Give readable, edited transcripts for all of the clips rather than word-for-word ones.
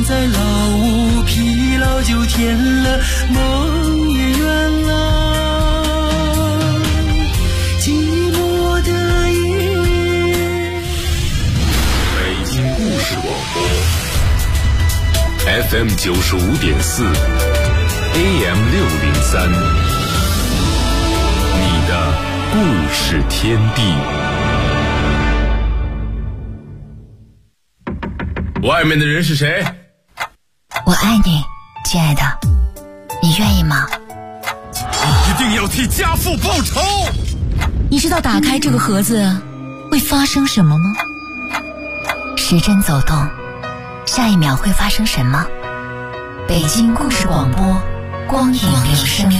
在老屋，疲劳就甜了，梦也圆了。寂寞的夜， 北京故事广播 FM 95.4 AM 603，你的故事天地。外面的人是谁？ 我爱你，亲爱的，你愿意吗？ 你一定要替家父报仇！ 你知道打开这个盒子会发生什么吗？时针走动，下一秒会发生什么？北京故事广播，光影留声。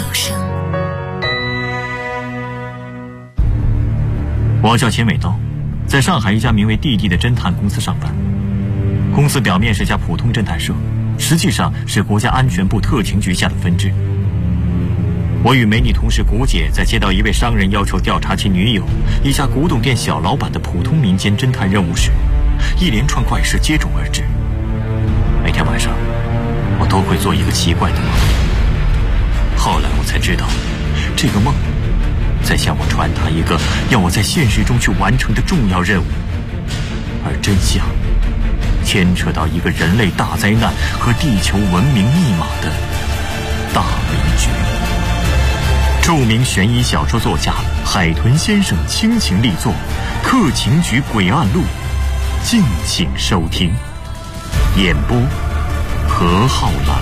我叫钱伟道，在上海一家名为弟弟的侦探公司上班。公司表面是家普通侦探社，实际上是国家安全部特勤局下的分支。我与美女同事谷姐在接到一位商人要求调查其女友一家古董店小老板的普通民间侦探任务时，一连串怪事接踵而至。每天晚上我都会做一个奇怪的梦，后来我才知道，这个梦在向我传达一个要我在现实中去完成的重要任务，而真相牵扯到一个人类大灾难和地球文明密码的大迷局。著名悬疑小说作家海豚先生倾情力作《特勤局诡案录》，敬请收听。演播何浩然。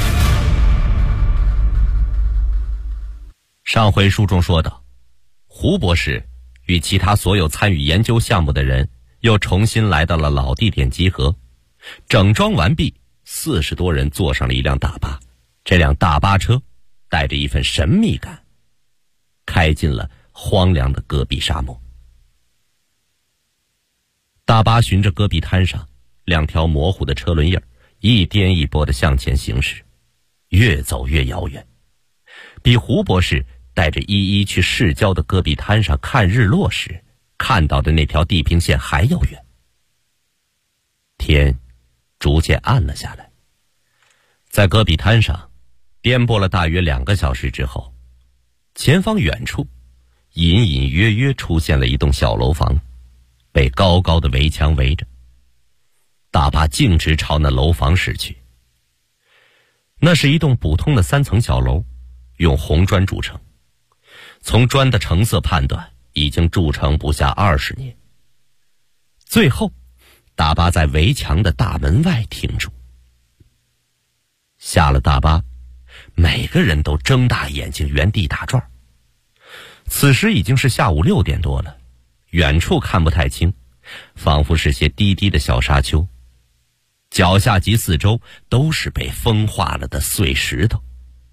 上回书中说到，胡博士与其他所有参与研究项目的人又重新来到了老地点集合，整装完毕，40多人坐上了一辆大巴。这辆大巴车带着一份神秘感，开进了荒凉的戈壁沙漠。大巴循着戈壁滩上2条模糊的车轮印一颠一簸地向前行驶，越走越遥远，比胡博士带着依依去市郊的戈壁滩上看日落时看到的那条地平线还要远。天逐渐暗了下来，在戈壁滩上颠簸了大约2个小时之后，前方远处隐隐约约出现了一栋小楼房，被高高的围墙围着。大巴径直朝那楼房驶去。那是一栋普通的3层小楼，用红砖筑成，从砖的成色判断，已经筑成不下20年。最后大巴在围墙的大门外停住。下了大巴，每个人都睁大眼睛原地打转。此时已经是下午6点多了，远处看不太清，仿佛是些低低的小沙丘，脚下及四周都是被风化了的碎石头。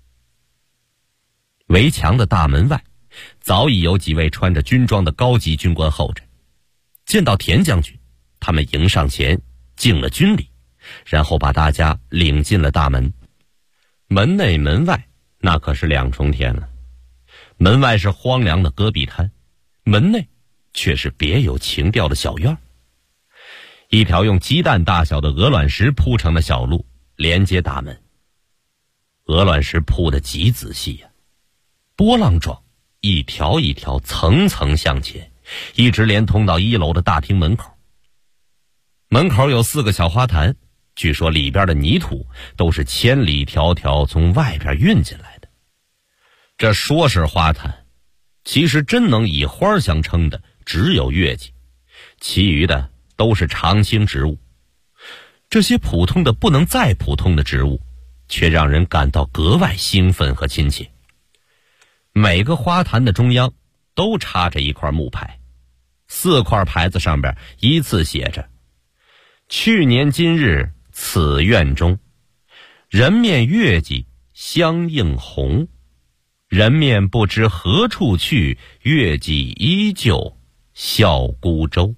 围墙的大门外早已有几位穿着军装的高级军官候着。见到田将军，他们迎上前敬了军礼，然后把大家领进了大门。门内门外那可是2重天了。门外是荒凉的戈壁滩，门内却是别有情调的小院。一条用鸡蛋大小的鹅卵石铺成的小路连接大门，鹅卵石铺得极仔细呀，波浪状，一条一条层层向前，一直连通到1楼的大厅门口。门口有4个小花坛，据说里边的泥土都是千里迢迢从外边运进来的。这说是花坛，其实真能以花相称的只有月季，其余的都是常青植物。这些普通的不能再普通的植物，却让人感到格外兴奋和亲切。每个花坛的中央都插着一块木牌，4块牌子上边依次写着：去年今日此院中，人面月季相映红，人面不知何处去，月季依旧笑孤舟。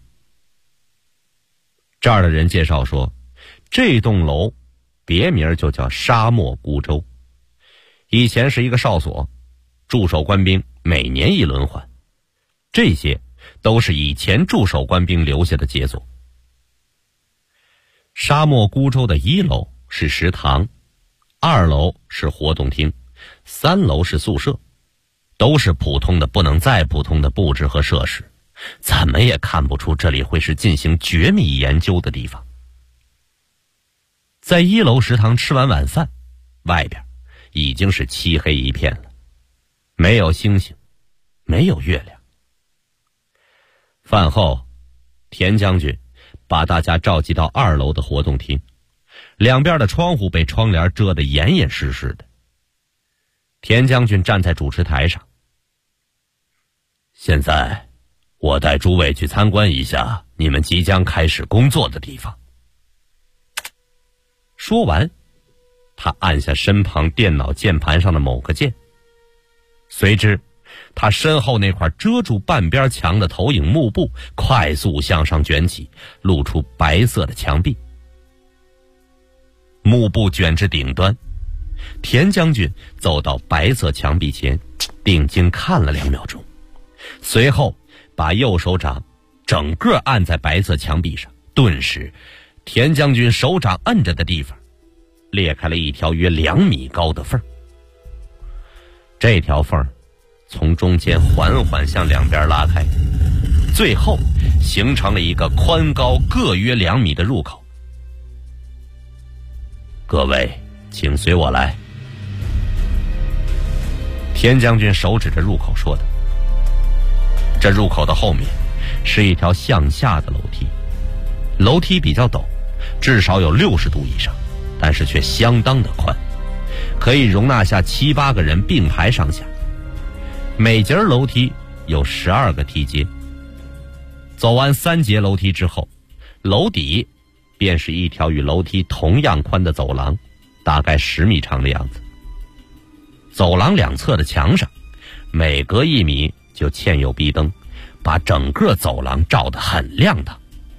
这儿的人介绍说，这栋楼别名就叫沙漠孤舟，以前是一个哨所，驻守官兵每年一轮换，这些都是以前驻守官兵留下的杰作。沙漠孤舟的1楼是食堂，2楼是活动厅，3楼是宿舍，都是普通的不能再普通的布置和设施，怎么也看不出这里会是进行绝密研究的地方。在1楼食堂吃完晚饭，外边已经是漆黑一片了，没有星星，没有月亮。饭后，田将军把大家召集到2楼的活动厅，两边的窗户被窗帘遮得严严实实的。田将军站在主持台上，现在我带诸位去参观一下你们即将开始工作的地方。说完，他按下身旁电脑键盘上的某个键，随之他身后那块遮住半边墙的投影幕布快速向上卷起，露出白色的墙壁。幕布卷至顶端，田将军走到白色墙壁前，定睛看了2秒钟，随后把右手掌整个按在白色墙壁上，顿时田将军手掌摁着的地方裂开了一条约2米高的缝。这条缝从中间缓缓向两边拉开，最后形成了一个宽高各约2米的入口。各位请随我来。田将军手指着入口说道。这入口的后面是一条向下的楼梯，楼梯比较陡，至少有60度以上，但是却相当的宽，可以容纳下7、8个人并排上下。每节楼梯有12个梯阶，走完3节楼梯之后，楼底便是一条与楼梯同样宽的走廊，大概10米长的样子。走廊两侧的墙上每隔1米就嵌有壁灯，把整个走廊照得很亮堂。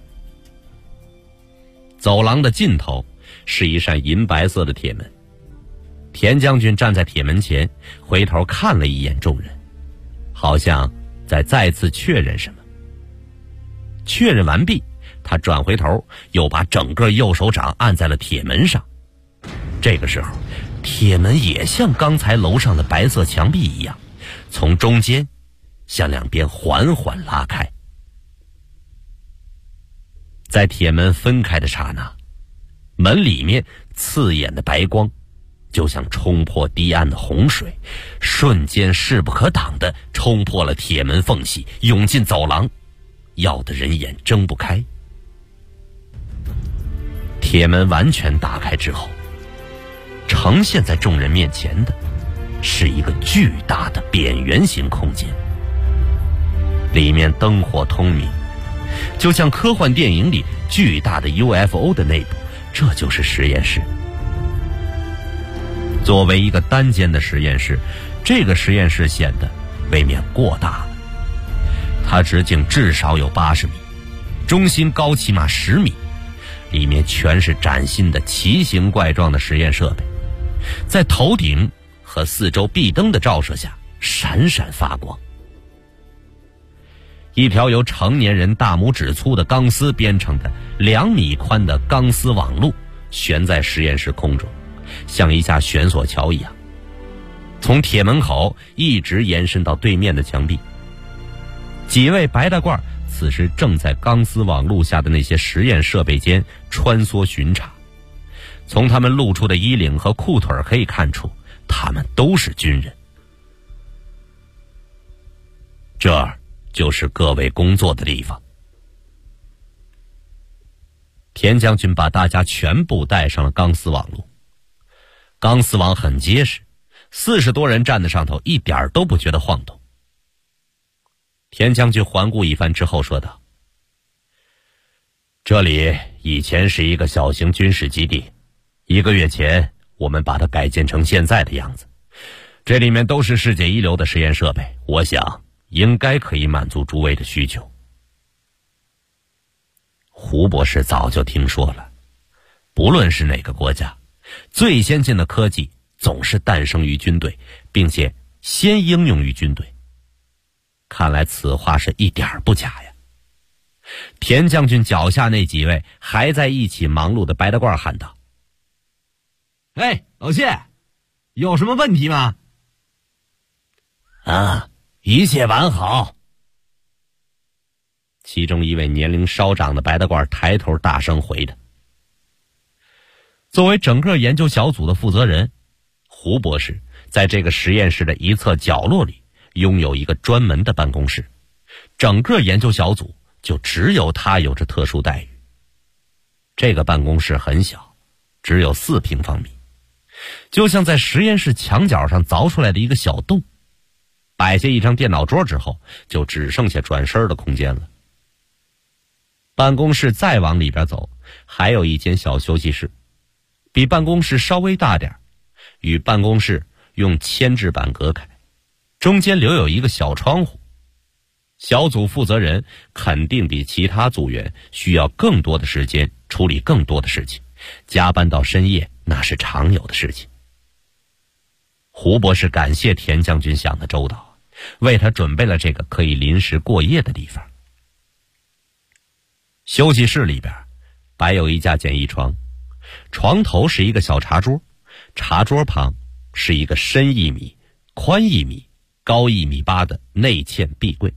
走廊的尽头是一扇银白色的铁门，田将军站在铁门前，回头看了一眼众人，好像在再次确认什么。确认完毕，他转回头又把整个右手掌按在了铁门上。这个时候，铁门也像刚才楼上的白色墙壁一样，从中间向两边缓缓拉开。在铁门分开的刹那，门里面刺眼的白光就像冲破堤岸的洪水，瞬间势不可挡地冲破了铁门缝隙，涌进走廊，要得人眼睁不开。铁门完全打开之后，呈现在众人面前的是一个巨大的扁圆形空间，里面灯火通明，就像科幻电影里巨大的 UFO 的内部，这就是实验室。作为一个单间的实验室，这个实验室显得未免过大了。它直径至少有80米，中心高起码10米，里面全是崭新的奇形怪状的实验设备，在头顶和四周壁灯的照射下闪闪发光。一条由成年人大拇指粗的钢丝编成的2米宽的钢丝网路悬在实验室空中，像一架悬索桥一样，从铁门口一直延伸到对面的墙壁。几位白大褂此时正在钢丝网路下的那些实验设备间穿梭巡查，从他们露出的衣领和裤腿可以看出，他们都是军人。这儿就是各位工作的地方。田将军把大家全部带上了钢丝网路，钢丝网很结实，40多人站在上头一点都不觉得晃动。田将军环顾一番之后说道：这里以前是一个小型军事基地，1个月前我们把它改建成现在的样子，这里面都是世界一流的实验设备，我想应该可以满足诸位的需求。胡博士早就听说了，不论是哪个国家，最先进的科技总是诞生于军队，并且先应用于军队。看来此话是一点不假呀。田将军脚下那几位还在一起忙碌的白大褂喊道： 哎，老谢，有什么问题吗？ 啊，一切完好。 其中一位年龄稍长的白大褂抬头大声回的。作为整个研究小组的负责人，胡博士在这个实验室的一侧角落里拥有一个专门的办公室，整个研究小组就只有他有着特殊待遇。这个办公室很小，只有4平方米，就像在实验室墙角上凿出来的一个小洞。摆下一张电脑桌之后，就只剩下转身的空间了。办公室再往里边走，还有一间小休息室，比办公室稍微大点，与办公室用铅制板隔开，中间留有一个小窗户。小组负责人肯定比其他组员需要更多的时间处理更多的事情，加班到深夜那是常有的事情。胡博士感谢田将军想的周到，为他准备了这个可以临时过夜的地方。休息室里边摆有一架简易床，床头是一个小茶桌，茶桌旁是一个深1米、宽1米、高1.8米的内嵌壁柜。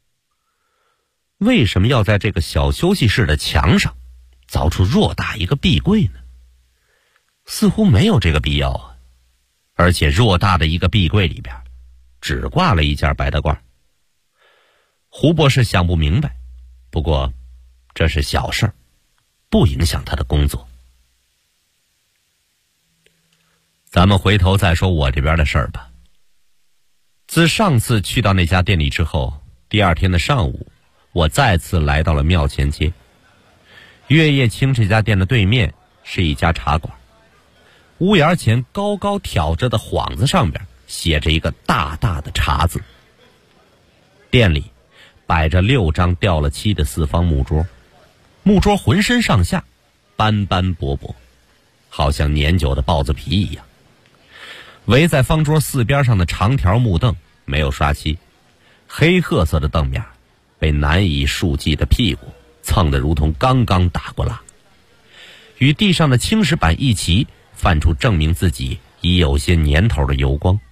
为什么要在这个小休息室的墙上凿出偌大一个壁柜呢？似乎没有这个必要啊！而且偌大的一个壁柜里边只挂了一件白大褂。胡博士想不明白，不过这是小事儿，不影响他的工作。咱们回头再说我这边的事儿吧。自上次去到那家店里之后，第2天的上午，我再次来到了庙前街。月夜清这家店的对面是一家茶馆，屋檐前高高挑着的幌子上边写着一个大大的茶字。店里摆着6张掉了漆的4方木桌，木桌浑身上下斑斑驳驳，好像粘久的豹子皮一样。围在方桌4边上的长条木凳没有刷漆，黑褐色的凳面被难以数计的屁股蹭得如同刚刚打过蜡，与地上的青石板一起泛出证明自己已有些年头的油光。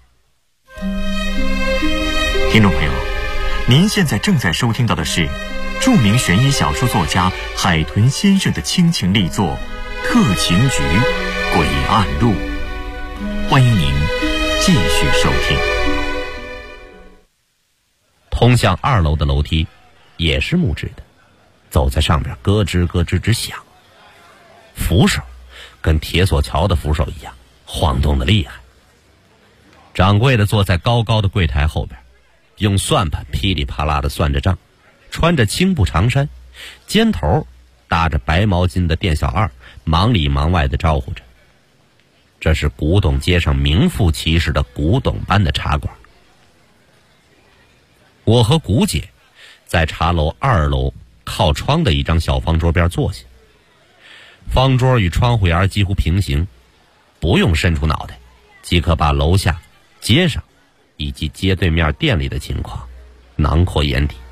听众朋友，您现在正在收听到的是著名悬疑小说作家海豚先生的倾情力作《特勤局诡案录》，欢迎您继续收听。 通向2楼的楼梯也是木质的，走在上面咯吱咯吱直响，扶手跟铁索桥的扶手一样晃动的厉害。掌柜的坐在高高的柜台后边，用算盘噼里啪啦的算着账，穿着青布长衫，肩头搭着白毛巾的店小二忙里忙外的招呼着。这是古董街上名副其实的古董般的茶馆。我和古姐在茶楼2楼靠窗的一张小方桌边坐下，方桌与窗户沿几乎平行，不用伸出脑袋即可把楼下街上以及街对面店里的情况囊括眼底。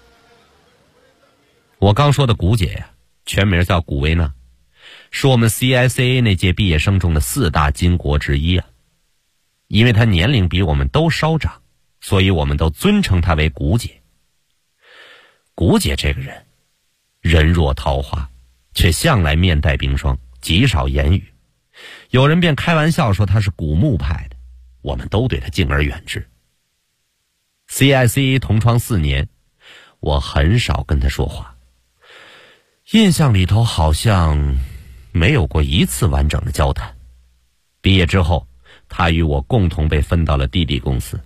我刚说的古姐呀，全名叫古维娜，是我们 CICA 那届毕业生中的4大金国之一啊。因为她年龄比我们都稍长，所以我们都尊称她为古姐。古姐这个人人若桃花，却向来面带冰霜，极少言语。有人便开玩笑说她是古墓派的，我们都对她敬而远之。CICA 同窗4年，我很少跟她说话，印象里头好像没有过1次完整的交谈。毕业之后，她与我共同被分到了弟弟公司。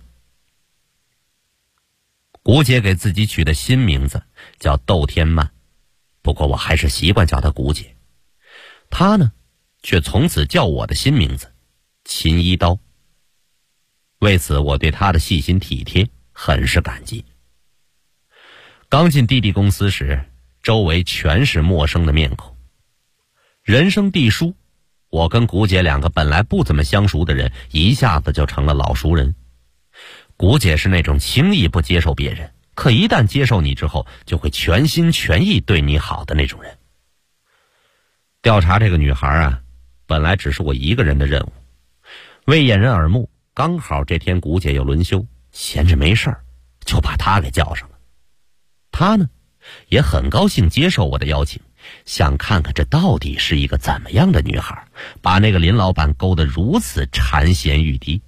古姐给自己取的新名字叫窦天曼，不过我还是习惯叫她古姐。她呢，却从此叫我的新名字秦一刀。为此我对她的细心体贴很是感激。刚进弟弟公司时，周围全是陌生的面孔。人生地疏，我跟古姐2个本来不怎么相熟的人一下子就成了老熟人。古姐是那种轻易不接受别人，可一旦接受你之后就会全心全意对你好的那种人。调查这个女孩啊， 本来只是我一个人的任务，为掩人耳目，刚好这天谷姐又轮休，闲着没事儿，就把她给叫上了。她呢，也很高兴接受我的邀请，想看看这到底是一个怎么样的女孩，把那个林老板勾得如此馋涎欲滴。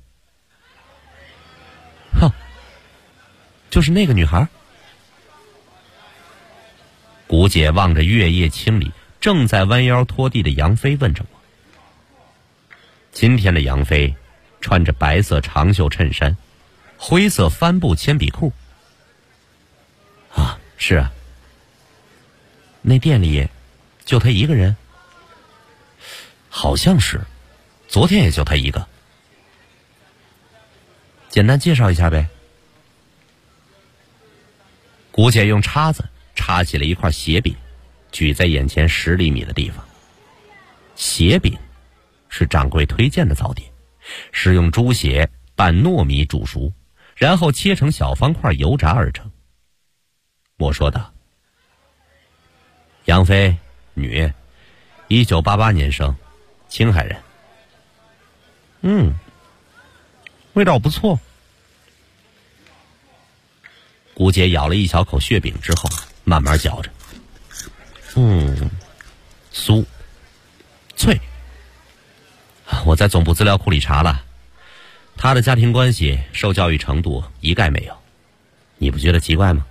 哼，就是那个女孩。谷姐望着月夜清里正在弯腰拖地的杨飞问着我。今天的杨飞穿着白色长袖衬衫，灰色帆布铅笔裤。啊，是啊。那店里就他一个人？好像是，昨天也就他一个。简单介绍一下呗。谷姐用叉子插起了一块鞋饼，举在眼前10厘米的地方。鞋饼是掌柜推荐的早点，是用猪血拌糯米煮熟，然后切成小方块油炸而成。我说道：杨飞，女，1988年生，青海人。味道不错。谷姐咬了一小口血饼之后，慢慢嚼着。酥脆。我在总部资料库里查了，他的家庭关系、受教育程度一概没有，你不觉得奇怪吗？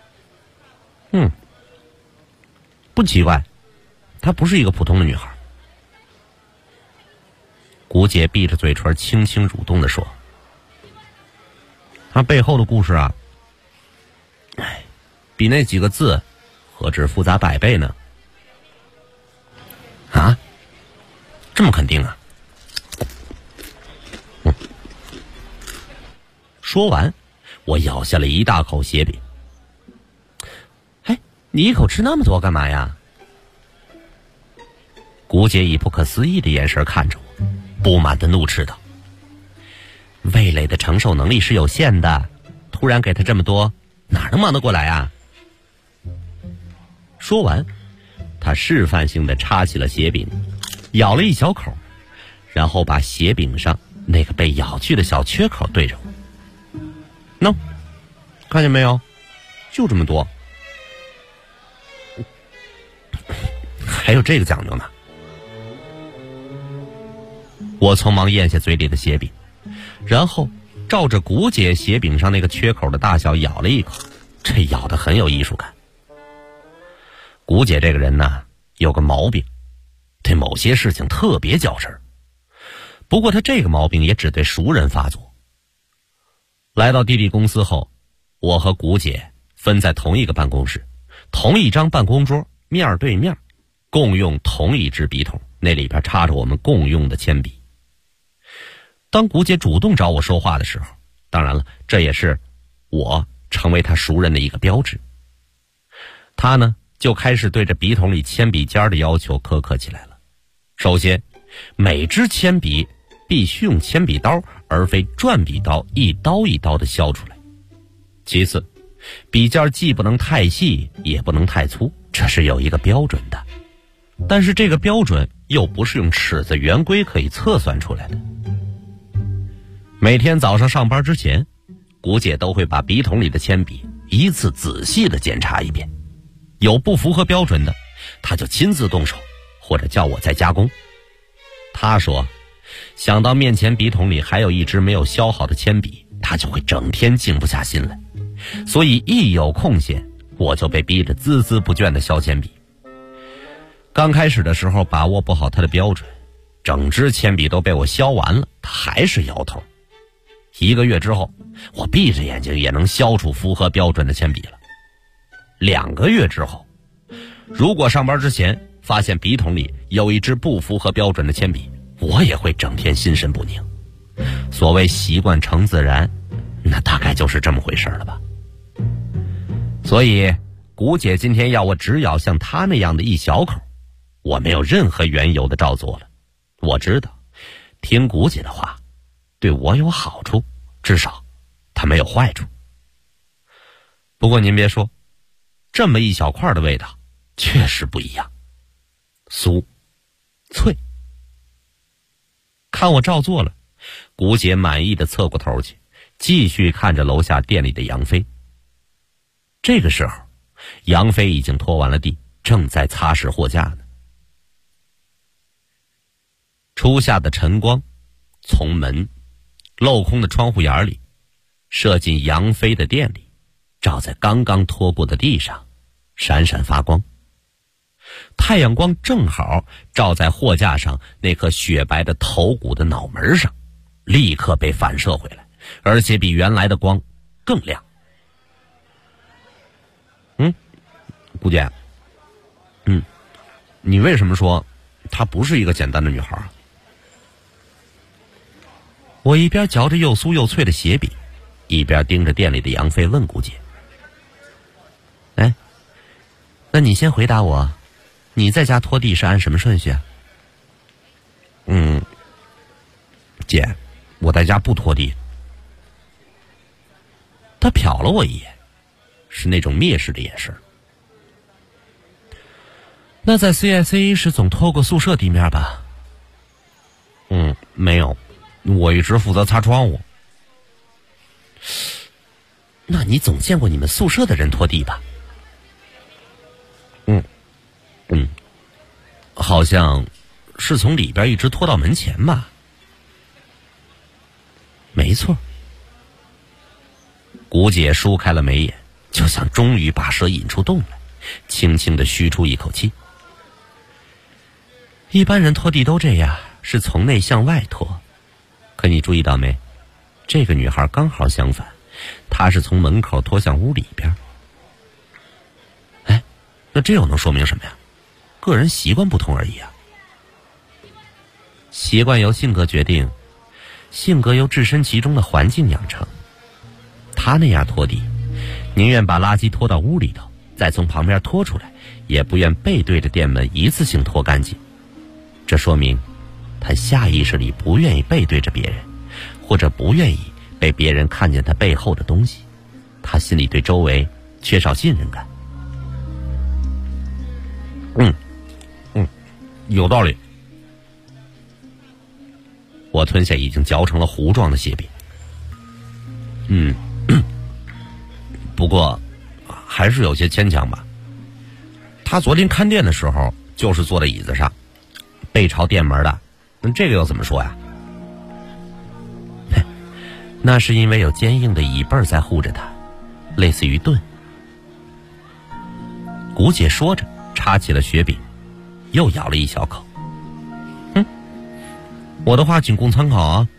不奇怪，她不是一个普通的女孩。谷姐闭着嘴唇轻轻蠕动地说：她背后的故事啊，比那几个字何止复杂100倍呢？啊？这么肯定啊？说完，我咬下了一大口鞋饼。你一口吃那么多干嘛呀？谷姐以不可思议的眼神看着我，不满的怒斥道：味蕾的承受能力是有限的，突然给他这么多，哪能忙得过来啊？说完，他示范性的插起了鞋饼，咬了一小口，然后把鞋饼上那个被咬去的小缺口对着我。喏，看见没有？就这么多。还有这个讲究呢。我匆忙咽下嘴里的鞋饼，然后照着谷姐鞋饼上那个缺口的大小咬了一口，这咬得很有艺术感。谷姐这个人呢，有个毛病，对某些事情特别较真儿。不过她这个毛病也只对熟人发作。来到弟弟公司后，我和谷姐分在同一个办公室，同一张办公桌，面对面，共用同一支笔筒，那里边插着我们共用的铅笔。当谷姐主动找我说话的时候，当然了，这也是我成为她熟人的一个标志。她呢，就开始对着笔筒里铅笔尖的要求苛刻起来了。首先，每支铅笔必须用铅笔刀，而非转笔刀一刀一刀的削出来。其次，笔尖既不能太细，也不能太粗，这是有一个标准的。但是这个标准又不是用尺子圆规可以测算出来的。每天早上上班之前，谷姐都会把笔筒里的铅笔一次仔细的检查一遍，有不符合标准的，她就亲自动手，或者叫我再加工。她说，想到面前笔筒里还有一支没有削好的铅笔，她就会整天静不下心来，所以一有空闲，我就被逼着孜孜不倦的削铅笔。刚开始的时候把握不好她的标准，整支铅笔都被我削完了，她还是摇头。1个月之后，我闭着眼睛也能削出符合标准的铅笔了。2个月之后，如果上班之前发现笔筒里有一支不符合标准的铅笔，我也会整天心神不宁。所谓习惯成自然，那大概就是这么回事了吧。所以谷姐今天要我只咬像她那样的一小口，我没有任何缘由的照做了。我知道听谷姐的话对我有好处，至少它没有坏处。不过您别说，这么一小块的味道确实不一样，酥脆看我照做了，古姐满意的侧过头去，继续看着楼下店里的杨飞。这个时候，杨飞已经拖完了地，正在擦拭货架呢。初夏的晨光从门镂空的窗户眼里射进杨飞的店里，照在刚刚拖过的地上，闪闪发光。太阳光正好照在货架上那颗雪白的头骨的脑门上，立刻被反射回来，而且比原来的光更亮。姑姐，你为什么说她不是一个简单的女孩啊？我一边嚼着又酥又脆的鞋饼，一边盯着店里的杨飞问姑姐：哎，那你先回答我，你在家拖地是按什么顺序啊？姐，我在家不拖地。他瞟了我一眼，是那种蔑视的眼神。那在 CIC 是总拖过宿舍地面吧？没有，我一直负责擦窗户。那你总见过你们宿舍的人拖地吧？好像是从里边一直拖到门前吧。没错。古姐舒开了眉眼，就像终于把蛇引出洞来，轻轻地吁出一口气。一般人拖地都这样，是从内向外拖。可你注意到没？这个女孩刚好相反，她是从门口拖向屋里边。哎，那这又能说明什么呀？个人习惯不同而已啊。习惯由性格决定，性格由置身其中的环境养成。她那样拖地，宁愿把垃圾拖到屋里头，再从旁边拖出来，也不愿背对着店门一次性拖干净。这说明他下意识里不愿意背对着别人，或者不愿意被别人看见他背后的东西。他心里对周围缺少信任感。有道理。我吞下已经嚼成了糊状的蟹饼。不过还是有些牵强吧。他昨天看店的时候就是坐在椅子上，背朝店门的，这个又怎么说呀？那是因为有坚硬的椅背在护着他，类似于盾。古姐说着插起了雪饼，又咬了一小口。我的话仅供参考啊。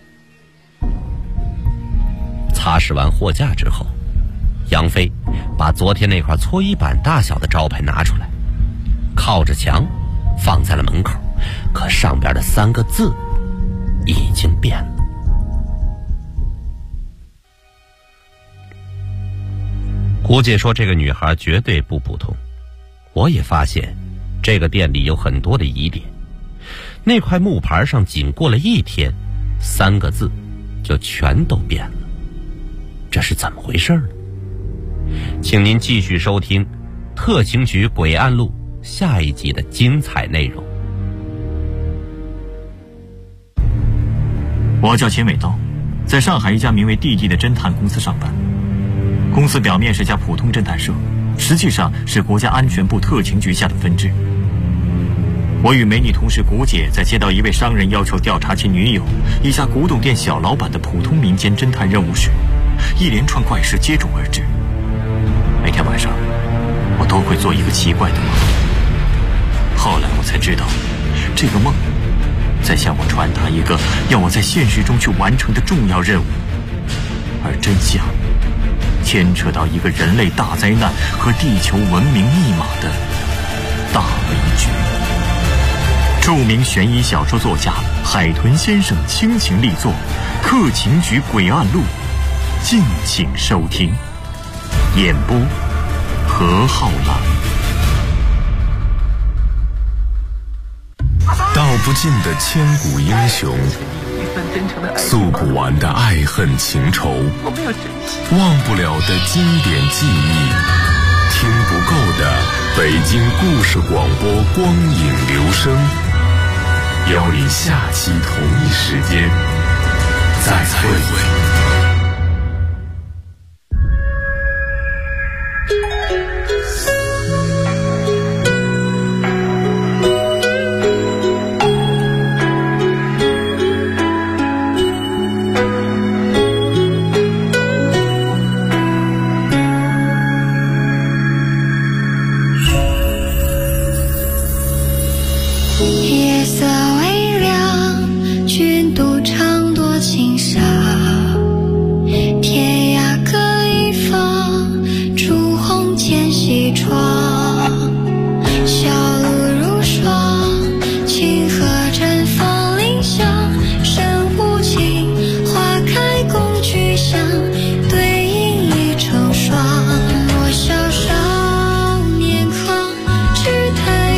擦拭完货架之后，杨飞把昨天那块搓衣板大小的招牌拿出来，靠着墙放在了门口，可上边的3个字已经变了。姑姐说这个女孩绝对不普通，我也发现这个店里有很多的疑点。那块木牌上仅过了1天，3个字就全都变了，这是怎么回事呢？请您继续收听《特情局诡案录》下一集的精彩内容。 我叫钱伟道，在上海一家名为弟弟的侦探公司上班。公司表面是家普通侦探社，实际上是国家安全部特情局下的分支。我与美女同事古姐在接到一位商人要求调查其女友一家古董店小老板的普通民间侦探任务时，一连串怪事接踵而至。每天晚上我都会做一个奇怪的梦，后来我才知道，这个梦在向我传达一个要我在现实中去完成的重要任务，而真相牵扯到一个人类大灾难和地球文明密码的大悲剧。著名悬疑小说作家海豚先生倾情力作《特情局诡案录》，敬请收听。演播何浩然。 道不尽的千古英雄，诉不完的爱恨情仇，忘不了的经典记忆，听不够的北京故事广播光影留声。 邀你下期同一时间再会。 夜色微凉，君独唱多情沙。天涯各一方，烛红渐西窗。小路如霜，清河绽放林香。深无情，花开共聚香，对影已成双。我小少年狂，只叹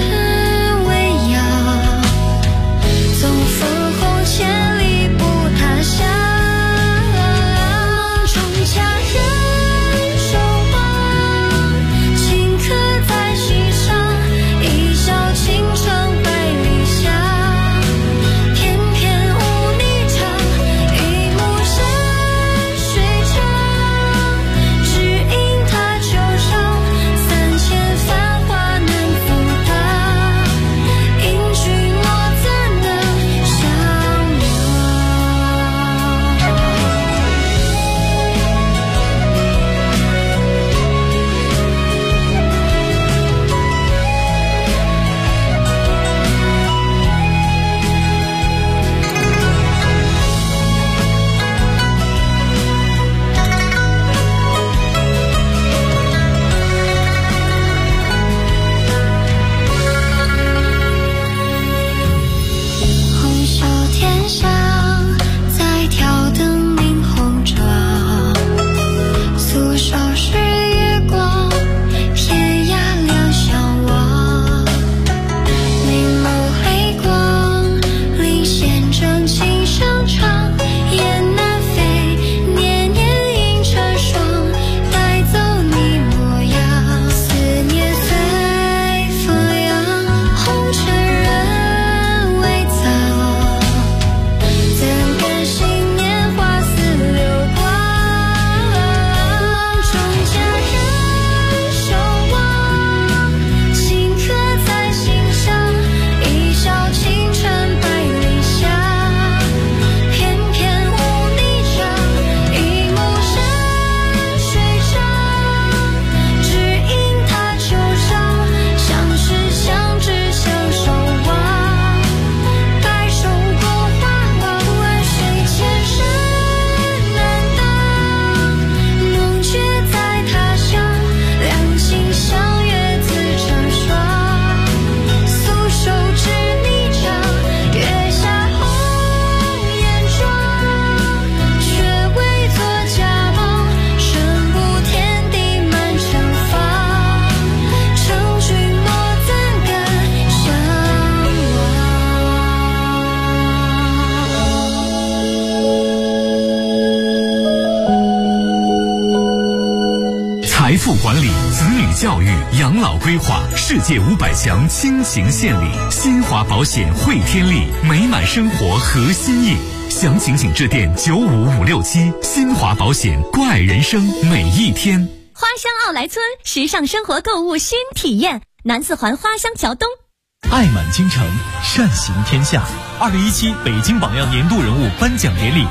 财富管理、子女教育、养老规划，世界500强倾情献礼，新华保险汇天利，美满生活核心意。详情请致电95567，新华保险，关爱人生每一天。 花乡奥莱村，时尚生活购物新体验，南四环花乡桥东。 爱满京城，善行天下。2017北京榜样年度人物颁奖典礼